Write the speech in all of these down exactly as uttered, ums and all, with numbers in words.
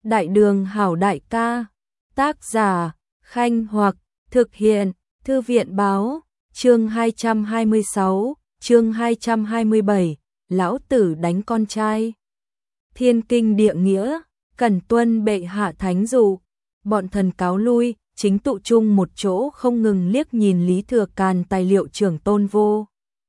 Đại đường hảo đại ca. Tác giả, Khanh Hoặc, thực hiện, Thư viện báo, chương hai trăm hai mươi sáu, chương hai trăm hai mươi bảy, lão tử đánh con trai. Thiên kinh địa nghĩa, cần tuân bệ hạ thánh dụ, bọn thần cáo lui, chính tụ chung một chỗ không ngừng liếc nhìn Lý Thừa Càn tài liệu trưởng tôn vô.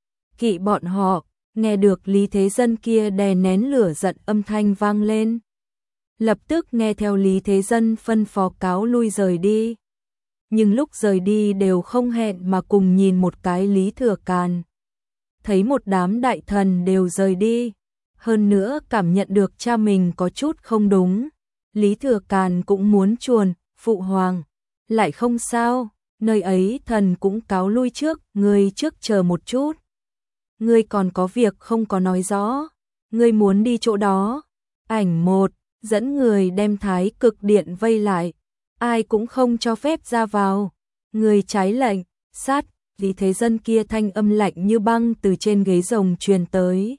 Kỵ bọn họ, nghe được Lý Thế Dân kia đè nén lửa giận âm thanh vang lên. Lập tức nghe theo Lý Thế Dân phân phó cáo lui rời đi. Nhưng lúc rời đi đều không hẹn mà cùng nhìn một cái Lý Thừa Càn. Thấy một đám đại thần đều rời đi, hơn nữa cảm nhận được cha mình có chút không đúng. Lý Thừa Càn cũng muốn chuồn, phụ hoàng, lại không sao, nơi ấy thần cũng cáo lui trước, ngươi trước chờ một chút. Ngươi còn có việc không có nói rõ, ngươi muốn đi chỗ đó. Ảnh một, dẫn người đem Thái Cực Điện vây lại, ai cũng không cho phép ra vào. Người trái lệnh, sát, Lý Thế Dân kia thanh âm lạnh như băng từ trên ghế rồng truyền tới.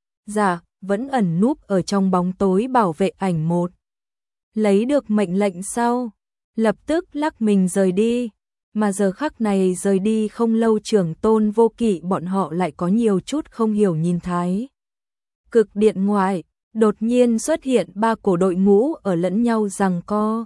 Dạ, vẫn ẩn núp ở trong bóng tối bảo vệ ảnh một. Lấy được mệnh lệnh sau, lập tức lắc mình rời đi. Mà giờ khắc này rời đi không lâu, trưởng tôn vô kỵ bọn họ lại có nhiều chút không hiểu nhìn Thái Cực Điện ngoại, đột nhiên xuất hiện ba cổ đội ngũ ở lẫn nhau giằng co.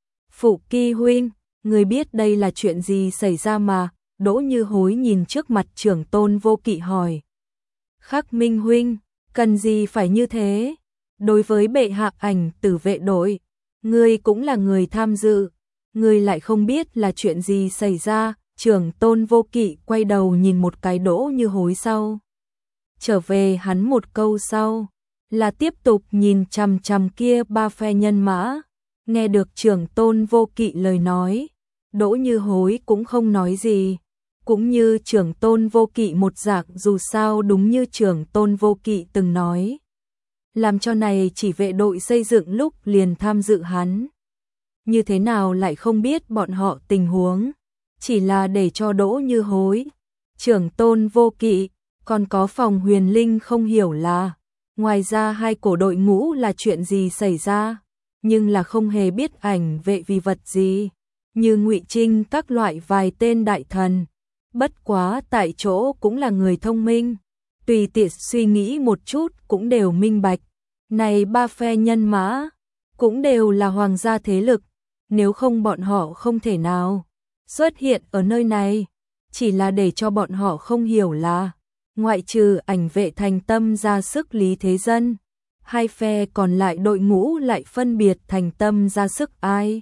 Phụ Kỳ huynh, người biết đây là chuyện gì xảy ra mà? Đỗ Như Hối nhìn trước mặt trưởng tôn vô kỵ hỏi. Khắc Minh huynh, cần gì phải như thế? Đối với bệ hạ ảnh tử vệ đội, ngươi cũng là người tham dự, ngươi lại không biết là chuyện gì xảy ra. Trưởng tôn vô kỵ quay đầu nhìn một cái Đỗ Như Hối sau. Trở về hắn một câu sau, là tiếp tục nhìn chằm chằm kia ba phe nhân mã. Nghe được trưởng tôn vô kỵ lời nói, Đỗ Như Hối cũng không nói gì. Cũng như trưởng tôn vô kỵ một dạng, dù sao đúng như trưởng tôn vô kỵ từng nói. Làm cho này chỉ vệ đội xây dựng lúc liền tham dự hắn. Như thế nào lại không biết bọn họ tình huống. Chỉ là để cho Đỗ Như Hối, trưởng tôn vô kỵ, còn có Phòng Huyền Linh không hiểu là. Ngoài ra hai cổ đội ngũ là chuyện gì xảy ra, nhưng là không hề biết ảnh vệ vì vật gì, như Ngụy Trinh các loại vài tên đại thần. Bất quá tại chỗ cũng là người thông minh, tùy tiện suy nghĩ một chút cũng đều minh bạch. Này ba phe nhân mã, cũng đều là hoàng gia thế lực, nếu không bọn họ không thể nào xuất hiện ở nơi này. Chỉ là để cho bọn họ không hiểu là, ngoại trừ ảnh vệ thành tâm ra sức Lý Thế Dân, hai phe còn lại đội ngũ lại phân biệt thành tâm ra sức ai.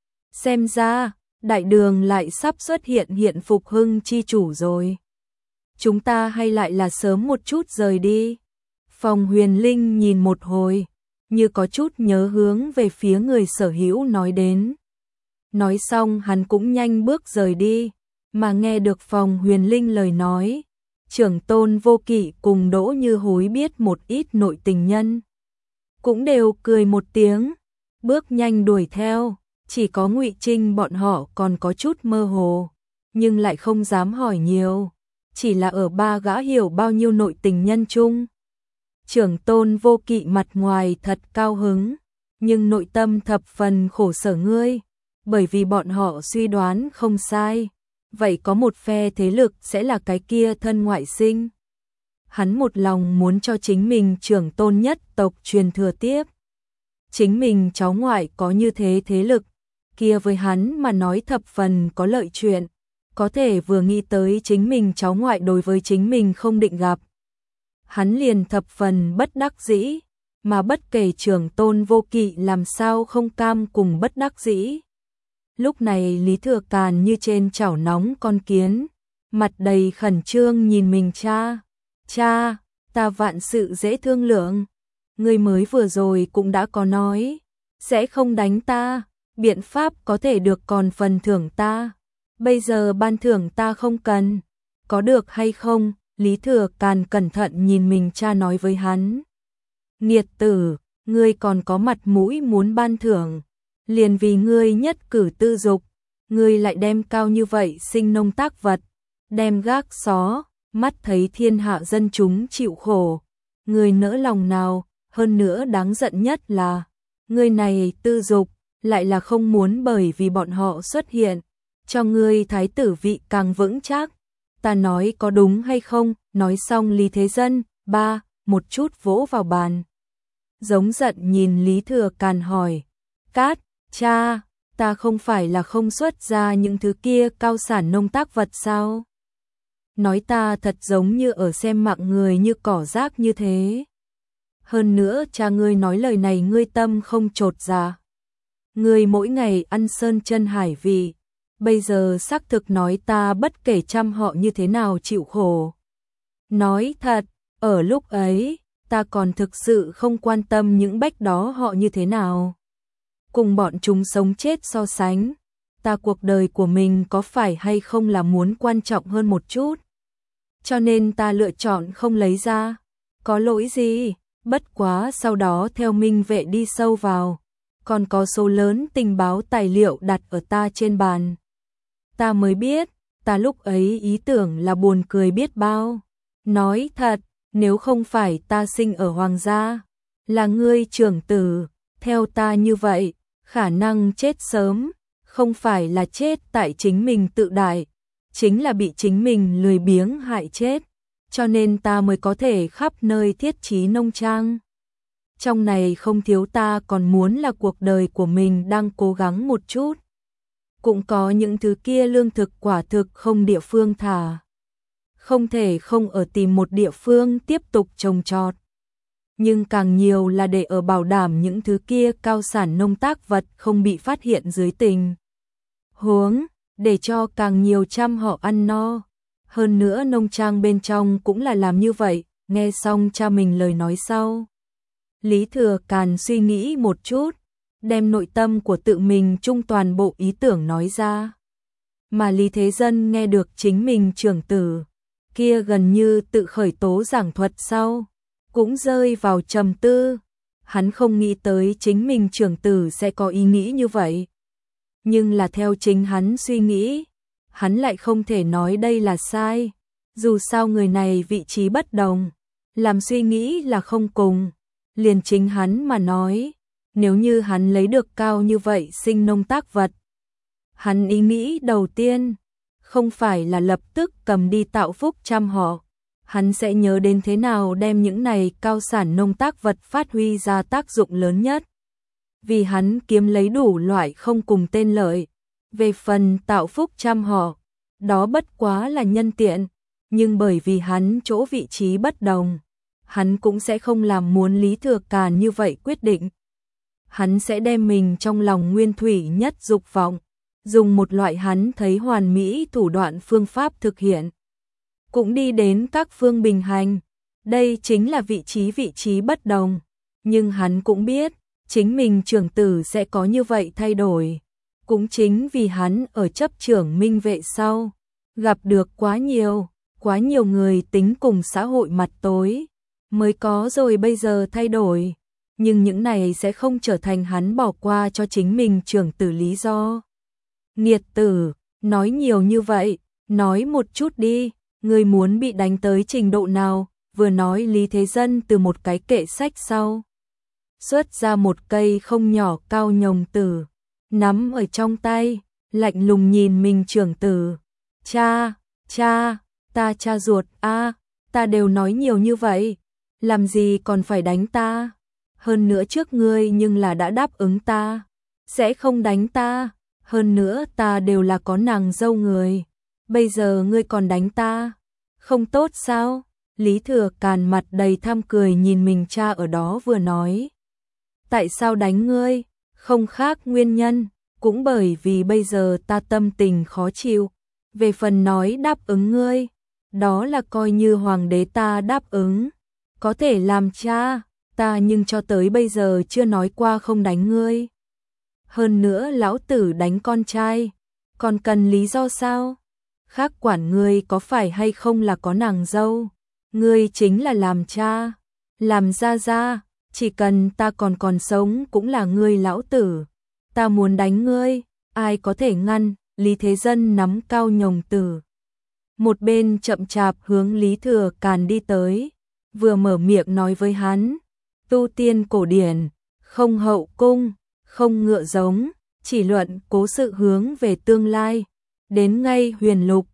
Xem ra, đại đường lại sắp xuất hiện hiện phục hưng chi chủ rồi. Chúng ta hay lại là sớm một chút rời đi. Phòng Huyền Linh nhìn một hồi, như có chút nhớ hướng về phía người sở hữu nói đến. Nói xong hắn cũng nhanh bước rời đi, mà nghe được Phòng Huyền Linh lời nói. Trưởng tôn vô kỵ cùng Đỗ Như Hối biết một ít nội tình nhân, cũng đều cười một tiếng, bước nhanh đuổi theo. Chỉ có Ngụy Trinh bọn họ còn có chút mơ hồ, nhưng lại không dám hỏi nhiều, chỉ là ở ba gã hiểu bao nhiêu nội tình nhân chung. Trưởng tôn vô kỵ mặt ngoài thật cao hứng, nhưng nội tâm thập phần khổ sở ngươi, bởi vì bọn họ suy đoán không sai. Vậy có một phe thế lực sẽ là cái kia thân ngoại sinh. Hắn một lòng muốn cho chính mình trưởng tôn nhất tộc truyền thừa tiếp. Chính mình cháu ngoại có như thế thế lực, kia với hắn mà nói thập phần có lợi chuyện. Có thể vừa nghĩ tới chính mình cháu ngoại đối với chính mình không định gặp, hắn liền thập phần bất đắc dĩ. Mà bất kể trưởng tôn vô kỵ làm sao không cam cùng bất đắc dĩ. Lúc này Lý Thừa Càn như trên chảo nóng con kiến, mặt đầy khẩn trương nhìn mình cha. Cha, ta vạn sự dễ thương lượng. Người mới vừa rồi cũng đã có nói, sẽ không đánh ta, biện pháp có thể được còn phần thưởng ta. Bây giờ ban thưởng ta không cần, có được hay không? Lý Thừa Càn cẩn thận nhìn mình cha nói với hắn. Nghiệt tử, ngươi còn có mặt mũi muốn ban thưởng. Liền vì ngươi nhất cử tư dục, ngươi lại đem cao như vậy sinh nông tác vật, đem gác xó, mắt thấy thiên hạ dân chúng chịu khổ, ngươi nỡ lòng nào? Hơn nữa đáng giận nhất là, Ngươi này tư dục, lại là không muốn bởi vì bọn họ xuất hiện, cho ngươi thái tử vị càng vững chắc. Ta nói có đúng hay không? Nói xong Lý Thế Dân, ba, một chút vỗ vào bàn. Giống giận nhìn Lý Thừa Càn hỏi, Cát, cha, ta không phải là không xuất ra những thứ kia cao sản nông tác vật sao? Nói ta thật giống như ở xem mạng người như cỏ rác như thế. Hơn nữa cha ngươi nói lời này ngươi tâm không chột dạ. Ngươi mỗi ngày ăn sơn chân hải vị, bây giờ xác thực nói ta bất kể trăm họ như thế nào chịu khổ. Nói thật, ở lúc ấy, ta còn thực sự không quan tâm những bách đó họ như thế nào. Cùng bọn chúng sống chết so sánh, ta cuộc đời của mình có phải hay không là muốn quan trọng hơn một chút. Cho nên ta lựa chọn không lấy ra. Có lỗi gì, bất quá sau đó theo Minh Vệ đi sâu vào. Còn có số lớn tình báo tài liệu đặt ở ta trên bàn. Ta mới biết, ta lúc ấy ý tưởng là buồn cười biết bao. Nói thật, nếu không phải ta sinh ở hoàng gia, là ngươi trưởng tử, theo ta như vậy, khả năng chết sớm, không phải là chết tại chính mình tự đại, chính là bị chính mình lười biếng hại chết, cho nên ta mới có thể khắp nơi thiết trí nông trang. Trong này không thiếu ta còn muốn là cuộc đời của mình đang cố gắng một chút. Cũng có những thứ kia lương thực quả thực không địa phương thả. Không thể không ở tìm một địa phương tiếp tục trồng trọt. Nhưng càng nhiều là để ở bảo đảm những thứ kia cao sản nông tác vật không bị phát hiện dưới tình huống, để cho càng nhiều trăm họ ăn no. Hơn nữa nông trang bên trong cũng là làm như vậy. Nghe xong cha mình lời nói sau, Lý Thừa Càn suy nghĩ một chút, đem nội tâm của tự mình chung toàn bộ ý tưởng nói ra. Mà Lý Thế Dân nghe được chính mình trưởng tử kia gần như tự khởi tố giảng thuật sau, cũng rơi vào trầm tư. Hắn không nghĩ tới chính mình trưởng tử sẽ có ý nghĩ như vậy. Nhưng là theo chính hắn suy nghĩ, hắn lại không thể nói đây là sai. Dù sao người này vị trí bất đồng, làm suy nghĩ là không cùng. Liền chính hắn mà nói, nếu như hắn lấy được cao như vậy sinh nông tác vật, hắn ý nghĩ đầu tiên không phải là lập tức cầm đi tạo phúc trăm họ, hắn sẽ nhớ đến thế nào đem những này cao sản nông tác vật phát huy ra tác dụng lớn nhất. Vì hắn kiếm lấy đủ loại không cùng tên lợi. Về phần tạo phúc trăm họ, đó bất quá là nhân tiện, nhưng bởi vì hắn chỗ vị trí bất đồng, hắn cũng sẽ không làm muốn Lý Thừa Càn như vậy quyết định. Hắn sẽ đem mình trong lòng nguyên thủy nhất dục vọng, dùng một loại hắn thấy hoàn mỹ thủ đoạn phương pháp thực hiện. Cũng đi đến các phương bình hành. Đây chính là vị trí vị trí bất đồng. Nhưng hắn cũng biết, chính mình trưởng tử sẽ có như vậy thay đổi. Cũng chính vì hắn ở chấp trưởng Minh Vệ sau, gặp được quá nhiều, quá nhiều người tính cùng xã hội mặt tối, mới có rồi bây giờ thay đổi. Nhưng những này sẽ không trở thành hắn bỏ qua cho chính mình trưởng tử lý do. Nghiệt tử, nói nhiều như vậy, nói một chút đi, ngươi muốn bị đánh tới trình độ nào? Vừa nói Lý Thế Dân từ một cái kệ sách sau xuất ra một cây không nhỏ cao nhồng tử, nắm ở trong tay, lạnh lùng nhìn mình trưởng tử. Cha, cha, ta cha ruột a, ta đều nói nhiều như vậy, làm gì còn phải đánh ta? Hơn nữa trước ngươi nhưng là đã đáp ứng ta, sẽ không đánh ta. Hơn nữa ta đều là có nàng dâu người, bây giờ ngươi còn đánh ta, không tốt sao? Lý Thừa Càn mặt đầy tham cười nhìn mình cha ở đó vừa nói. Tại sao đánh ngươi? Không khác nguyên nhân, cũng bởi vì bây giờ ta tâm tình khó chịu. Về phần nói đáp ứng ngươi, đó là coi như hoàng đế ta đáp ứng, có thể làm cha, ta nhưng cho tới bây giờ chưa nói qua không đánh ngươi. Hơn nữa lão tử đánh con trai, còn cần lý do sao? Khác quản ngươi có phải hay không là có nàng dâu, ngươi chính là làm cha, làm gia gia, chỉ cần ta còn còn sống cũng là ngươi lão tử. Ta muốn đánh ngươi, ai có thể ngăn? Lý Thế Dân nắm cao nhồng tử, một bên chậm chạp hướng Lý Thừa Càn đi tới, vừa mở miệng nói với hắn, tu tiên cổ điển, không hậu cung, không ngựa giống, chỉ luận cố sự hướng về tương lai. Đến ngay huyền lục,